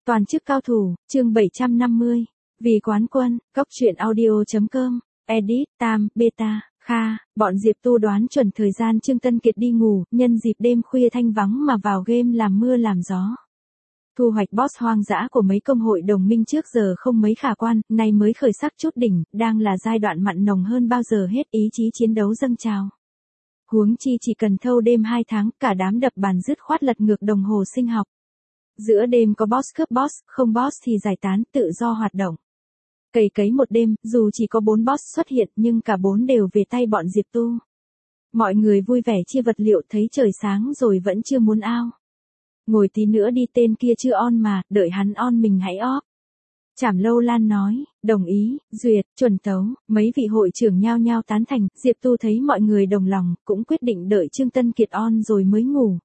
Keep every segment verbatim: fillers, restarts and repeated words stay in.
Toàn chức cao thủ, chương bảy trăm năm mươi. Vì quán quân, cốc truyện audio.com, edit, tam, beta, kha, bọn Diệp Tu đoán chuẩn thời gian Trương Tân Kiệt đi ngủ, nhân dịp đêm khuya thanh vắng mà vào game làm mưa làm gió. Thu hoạch boss hoang dã của mấy công hội đồng minh trước giờ không mấy khả quan, nay mới khởi sắc chút đỉnh, đang là giai đoạn mặn nồng hơn bao giờ hết, ý chí chiến đấu dâng trào. Huống chi chỉ cần thâu đêm hai tháng, cả đám đập bàn dứt khoát lật ngược đồng hồ sinh học. Giữa đêm có boss cướp boss, không boss thì giải tán, tự do hoạt động. Cày cấy một đêm, dù chỉ có bốn boss xuất hiện nhưng cả bốn đều về tay bọn Diệp Tu. Mọi người vui vẻ chia vật liệu, thấy trời sáng rồi vẫn chưa muốn ao. Ngồi tí nữa đi, tên kia chưa on mà, đợi hắn on mình hãy off. Trảm Lâu Lan nói, đồng ý, duyệt, chuẩn tấu, mấy vị hội trưởng nhao nhao tán thành, Diệp Tu thấy mọi người đồng lòng, cũng quyết định đợi Trương Tân Kiệt on rồi mới ngủ.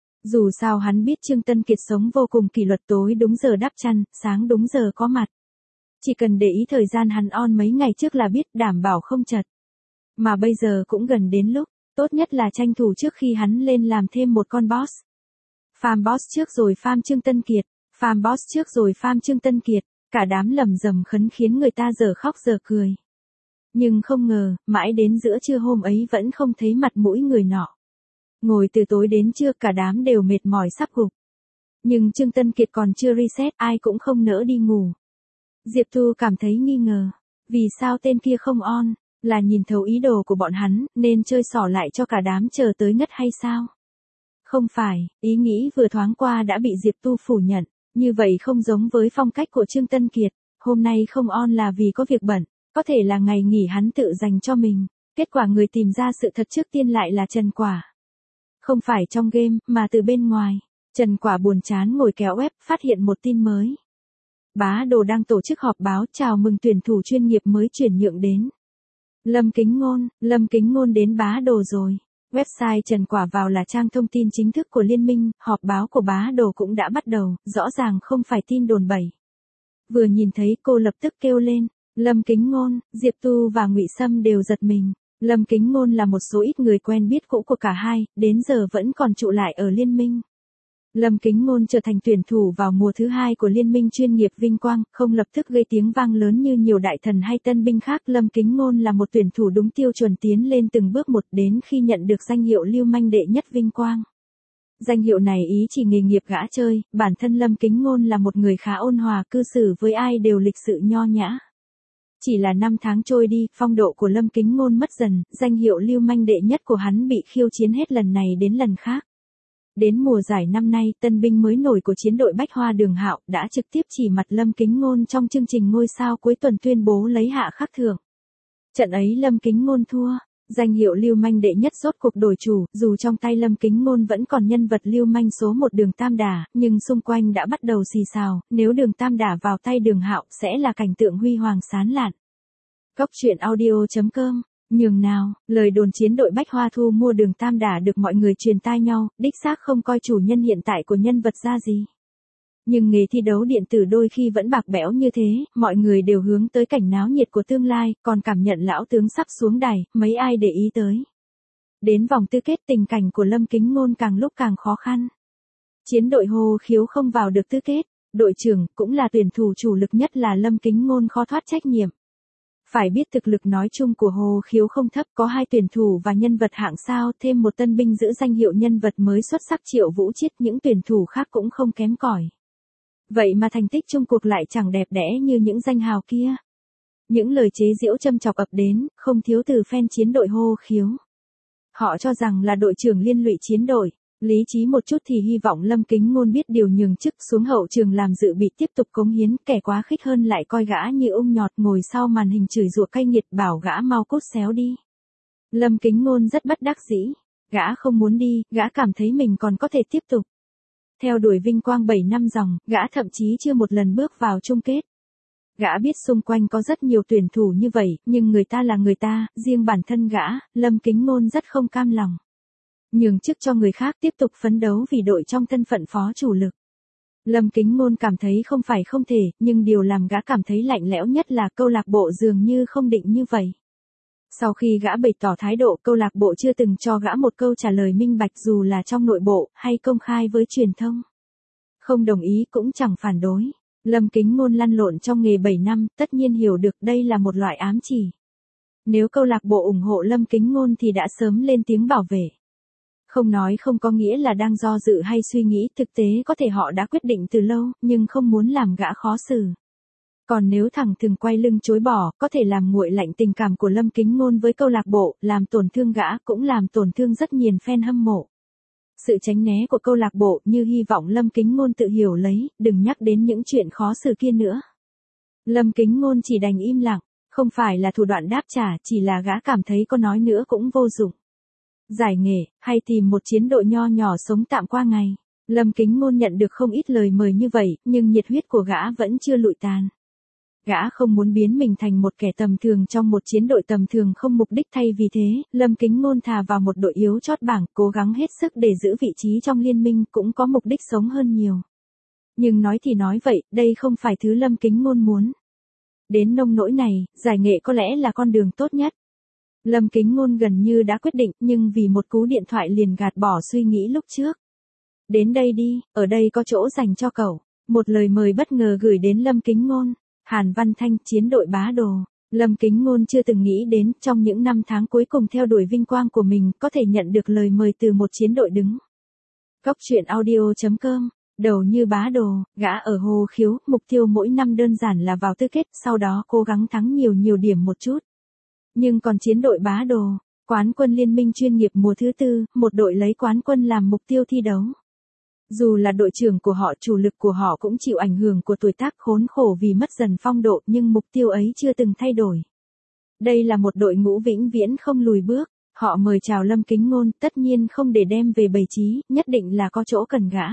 Dù sao hắn biết Trương Tân Kiệt sống vô cùng kỷ luật, tối đúng giờ đắp chăn, sáng đúng giờ có mặt. Chỉ cần để ý thời gian hắn on mấy ngày trước là biết, đảm bảo không chật. Mà bây giờ cũng gần đến lúc, tốt nhất là tranh thủ trước khi hắn lên làm thêm một con boss. Farm boss trước rồi farm Trương Tân Kiệt, farm boss trước rồi farm Trương Tân Kiệt, cả đám lầm rầm khấn khiến người ta giờ khóc giờ cười. Nhưng không ngờ, mãi đến giữa trưa hôm ấy vẫn không thấy mặt mũi người nọ. Ngồi từ tối đến trưa cả đám đều mệt mỏi sắp gục. Nhưng Trương Tân Kiệt còn chưa reset, ai cũng không nỡ đi ngủ. Diệp Tu cảm thấy nghi ngờ. Vì sao tên kia không on? Là nhìn thấu ý đồ của bọn hắn, nên chơi xỏ lại cho cả đám chờ tới ngất hay sao? Không phải, ý nghĩ vừa thoáng qua đã bị Diệp Tu phủ nhận. Như vậy không giống với phong cách của Trương Tân Kiệt. Hôm nay không on là vì có việc bận. Có thể là ngày nghỉ hắn tự dành cho mình. Kết quả người tìm ra sự thật trước tiên lại là Trần Quả. Không phải trong game, mà từ bên ngoài. Trần Quả buồn chán ngồi kéo web, phát hiện một tin mới. Bá Đồ đang tổ chức họp báo chào mừng tuyển thủ chuyên nghiệp mới chuyển nhượng đến. Lâm Kính Ngôn, Lâm Kính Ngôn đến Bá Đồ rồi. Website Trần Quả vào là trang thông tin chính thức của liên minh, họp báo của Bá Đồ cũng đã bắt đầu, rõ ràng không phải tin đồn bậy. Vừa nhìn thấy cô lập tức kêu lên, Lâm Kính Ngôn, Diệp Tu và Ngụy Sâm đều giật mình. Lâm Kính Ngôn là một số ít người quen biết cũ của cả hai, đến giờ vẫn còn trụ lại ở liên minh. Lâm Kính Ngôn trở thành tuyển thủ vào mùa thứ hai của liên minh chuyên nghiệp Vinh Quang, không lập tức gây tiếng vang lớn như nhiều đại thần hay tân binh khác. Lâm Kính Ngôn là một tuyển thủ đúng tiêu chuẩn tiến lên từng bước một, đến khi nhận được danh hiệu lưu manh đệ nhất Vinh Quang. Danh hiệu này ý chỉ nghề nghiệp gã chơi, bản thân Lâm Kính Ngôn là một người khá ôn hòa, cư xử với ai đều lịch sự nho nhã. Chỉ là năm tháng trôi đi, phong độ của Lâm Kính Ngôn mất dần, danh hiệu lưu manh đệ nhất của hắn bị khiêu chiến hết lần này đến lần khác. Đến mùa giải năm nay, tân binh mới nổi của chiến đội Bách Hoa Đường Hạo đã trực tiếp chỉ mặt Lâm Kính Ngôn trong chương trình ngôi sao cuối tuần tuyên bố lấy hạ khắc thưởng. Trận ấy Lâm Kính Ngôn thua, danh hiệu lưu manh đệ nhất rốt cuộc đổi chủ, dù trong tay Lâm Kính Ngôn vẫn còn nhân vật lưu manh số một Đường Tam Đả, nhưng xung quanh đã bắt đầu xì xào, nếu Đường Tam Đả vào tay Đường Hạo sẽ là cảnh tượng huy hoàng sáng lạn. Cốc truyện audio.com. Nhường nào, lời đồn chiến đội Bách Hoa thu mua Đường Tam Đả được mọi người truyền tai nhau, đích xác không coi chủ nhân hiện tại của nhân vật ra gì. Nhưng nghề thi đấu điện tử đôi khi vẫn bạc bẽo như thế, mọi người đều hướng tới cảnh náo nhiệt của tương lai, còn cảm nhận lão tướng sắp xuống đài, mấy ai để ý tới. Đến vòng tứ kết, tình cảnh của Lâm Kính Ngôn càng lúc càng khó khăn. Chiến đội Hồ Khiếu không vào được tứ kết, đội trưởng, cũng là tuyển thủ chủ lực nhất là Lâm Kính Ngôn khó thoát trách nhiệm. Phải biết thực lực nói chung của Hồ Khiếu không thấp, có hai tuyển thủ và nhân vật hạng sao, thêm một tân binh giữ danh hiệu nhân vật mới xuất sắc Triệu Vũ Chiết, những tuyển thủ khác cũng không kém cỏi. Vậy mà thành tích chung cuộc lại chẳng đẹp đẽ như những danh hào kia. Những lời chế giễu châm chọc ập đến, không thiếu từ fan chiến đội Hồ Khiếu. Họ cho rằng là đội trưởng liên lụy chiến đội. Lý trí một chút thì hy vọng Lâm Kính Ngôn biết điều nhường chức xuống hậu trường làm dự bị tiếp tục cống hiến, kẻ quá khích hơn lại coi gã như ung nhọt ngồi sau màn hình chửi rủa cay nghiệt bảo gã mau cút xéo đi. Lâm Kính Ngôn rất bất đắc dĩ, gã không muốn đi, gã cảm thấy mình còn có thể tiếp tục. Theo đuổi Vinh Quang bảy năm dòng, gã thậm chí chưa một lần bước vào chung kết. Gã biết xung quanh có rất nhiều tuyển thủ như vậy, nhưng người ta là người ta, riêng bản thân gã, Lâm Kính Ngôn rất không cam lòng. Nhường chức cho người khác tiếp tục phấn đấu vì đội trong thân phận phó chủ lực. Lâm Kính Ngôn cảm thấy không phải không thể, nhưng điều làm gã cảm thấy lạnh lẽo nhất là câu lạc bộ dường như không định như vậy. Sau khi gã bày tỏ thái độ, câu lạc bộ chưa từng cho gã một câu trả lời minh bạch dù là trong nội bộ hay công khai với truyền thông. Không đồng ý cũng chẳng phản đối. Lâm Kính Ngôn lăn lộn trong nghề bảy năm, tất nhiên hiểu được đây là một loại ám chỉ. Nếu câu lạc bộ ủng hộ Lâm Kính Ngôn thì đã sớm lên tiếng bảo vệ. Không nói không có nghĩa là đang do dự hay suy nghĩ, thực tế có thể họ đã quyết định từ lâu, nhưng không muốn làm gã khó xử. Còn nếu thẳng thừng quay lưng chối bỏ, có thể làm nguội lạnh tình cảm của Lâm Kính Ngôn với câu lạc bộ, làm tổn thương gã, cũng làm tổn thương rất nhiều fan hâm mộ. Sự tránh né của câu lạc bộ như hy vọng Lâm Kính Ngôn tự hiểu lấy, đừng nhắc đến những chuyện khó xử kia nữa. Lâm Kính Ngôn chỉ đành im lặng, không phải là thủ đoạn đáp trả, chỉ là gã cảm thấy có nói nữa cũng vô dụng. Giải nghệ, hay tìm một chiến đội nho nhỏ sống tạm qua ngày. Lâm Kính Ngôn nhận được không ít lời mời như vậy, nhưng nhiệt huyết của gã vẫn chưa lụi tàn. Gã không muốn biến mình thành một kẻ tầm thường trong một chiến đội tầm thường không mục đích, thay vì thế, Lâm Kính Ngôn thà vào một đội yếu chót bảng, cố gắng hết sức để giữ vị trí trong liên minh, cũng có mục đích sống hơn nhiều. Nhưng nói thì nói vậy, đây không phải thứ Lâm Kính Ngôn muốn. Đến nông nỗi này, giải nghệ có lẽ là con đường tốt nhất. Lâm Kính Ngôn gần như đã quyết định, nhưng vì một cú điện thoại liền gạt bỏ suy nghĩ lúc trước. Đến đây đi, ở đây có chỗ dành cho cậu. Một lời mời bất ngờ gửi đến Lâm Kính Ngôn. Hàn Văn Thanh, chiến đội Bá Đồ. Lâm Kính Ngôn chưa từng nghĩ đến, trong những năm tháng cuối cùng theo đuổi vinh quang của mình, có thể nhận được lời mời từ một chiến đội đứng. Góc truyện audio chấm com. Đầu như Bá Đồ, gã ở Hồ Khiếu, mục tiêu mỗi năm đơn giản là vào tứ kết, sau đó cố gắng thắng nhiều nhiều điểm một chút. Nhưng còn chiến đội Bá Đồ, quán quân liên minh chuyên nghiệp mùa thứ tư, một đội lấy quán quân làm mục tiêu thi đấu. Dù là đội trưởng của họ, chủ lực của họ cũng chịu ảnh hưởng của tuổi tác, khốn khổ vì mất dần phong độ, nhưng mục tiêu ấy chưa từng thay đổi. Đây là một đội ngũ vĩnh viễn không lùi bước. Họ mời chào Lâm Kính Ngôn, tất nhiên không để đem về bày trí, nhất định là có chỗ cần gã.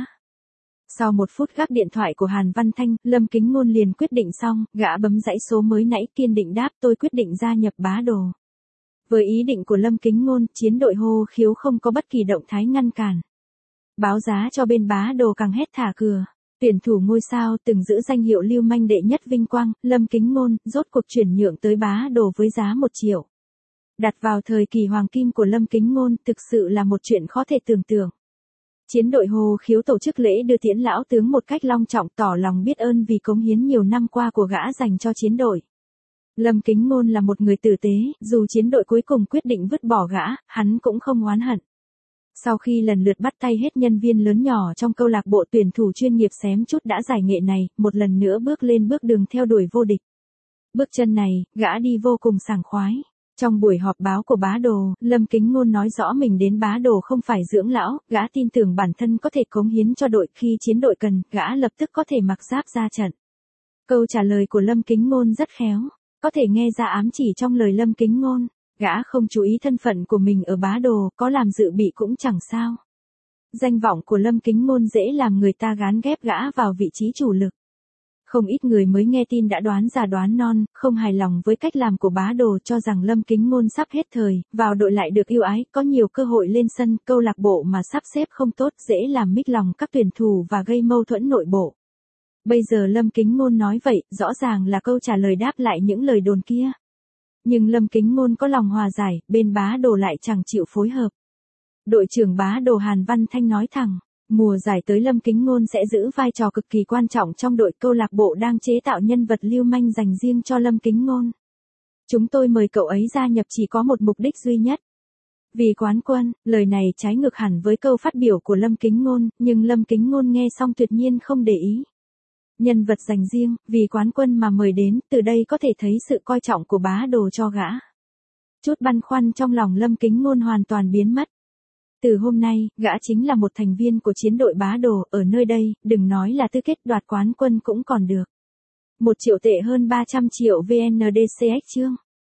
Sau một phút gác điện thoại của Hàn Văn Thanh, Lâm Kính Ngôn liền quyết định xong, gã bấm dãy số mới nãy, kiên định đáp: tôi quyết định gia nhập Bá Đồ. Với ý định của Lâm Kính Ngôn, chiến đội Hồ Khiếu không có bất kỳ động thái ngăn cản. Báo giá cho bên Bá Đồ càng hét thả cửa. Tuyển thủ ngôi sao từng giữ danh hiệu lưu manh đệ nhất vinh quang, Lâm Kính Ngôn, rốt cuộc chuyển nhượng tới Bá Đồ với giá một triệu. Đặt vào thời kỳ hoàng kim của Lâm Kính Ngôn, thực sự là một chuyện khó thể tưởng tượng. Chiến đội Hồ Khiếu tổ chức lễ đưa tiễn lão tướng một cách long trọng, tỏ lòng biết ơn vì cống hiến nhiều năm qua của gã dành cho chiến đội. Lâm Kính Ngôn là một người tử tế, dù chiến đội cuối cùng quyết định vứt bỏ gã, hắn cũng không oán hận. Sau khi lần lượt bắt tay hết nhân viên lớn nhỏ trong câu lạc bộ, tuyển thủ chuyên nghiệp xém chút đã giải nghệ này, một lần nữa bước lên bước đường theo đuổi vô địch. Bước chân này, gã đi vô cùng sảng khoái. Trong buổi họp báo của Bá Đồ, Lâm Kính Ngôn nói rõ mình đến Bá Đồ không phải dưỡng lão, gã tin tưởng bản thân có thể cống hiến cho đội, khi chiến đội cần, gã lập tức có thể mặc giáp ra trận. Câu trả lời của Lâm Kính Ngôn rất khéo, có thể nghe ra ám chỉ trong lời Lâm Kính Ngôn. Gã không chú ý thân phận của mình ở Bá Đồ, có làm dự bị cũng chẳng sao. Danh vọng của Lâm Kính Ngôn dễ làm người ta gán ghép gã vào vị trí chủ lực. Không ít người mới nghe tin đã đoán già đoán non, không hài lòng với cách làm của Bá Đồ, cho rằng Lâm Kính Ngôn sắp hết thời, vào đội lại được ưu ái, có nhiều cơ hội lên sân, câu lạc bộ mà sắp xếp không tốt, dễ làm mích lòng các tuyển thủ và gây mâu thuẫn nội bộ. Bây giờ Lâm Kính Ngôn nói vậy, rõ ràng là câu trả lời đáp lại những lời đồn kia. Nhưng Lâm Kính Ngôn có lòng hòa giải, bên Bá Đồ lại chẳng chịu phối hợp. Đội trưởng Bá Đồ Hàn Văn Thanh nói thẳng, mùa giải tới Lâm Kính Ngôn sẽ giữ vai trò cực kỳ quan trọng trong đội, câu lạc bộ đang chế tạo nhân vật lưu manh dành riêng cho Lâm Kính Ngôn. Chúng tôi mời cậu ấy gia nhập chỉ có một mục đích duy nhất. Vì quán quân. Lời này trái ngược hẳn với câu phát biểu của Lâm Kính Ngôn, nhưng Lâm Kính Ngôn nghe xong tuyệt nhiên không để ý. Nhân vật dành riêng, vì quán quân mà mời đến, từ đây có thể thấy sự coi trọng của Bá Đồ cho gã. Chút băn khoăn trong lòng Lâm Kính Ngôn hoàn toàn biến mất. Từ hôm nay, gã chính là một thành viên của chiến đội Bá Đồ, ở nơi đây, đừng nói là tứ kết, đoạt quán quân cũng còn được. Một triệu tệ hơn ba trăm triệu vê en đê xê ích chương.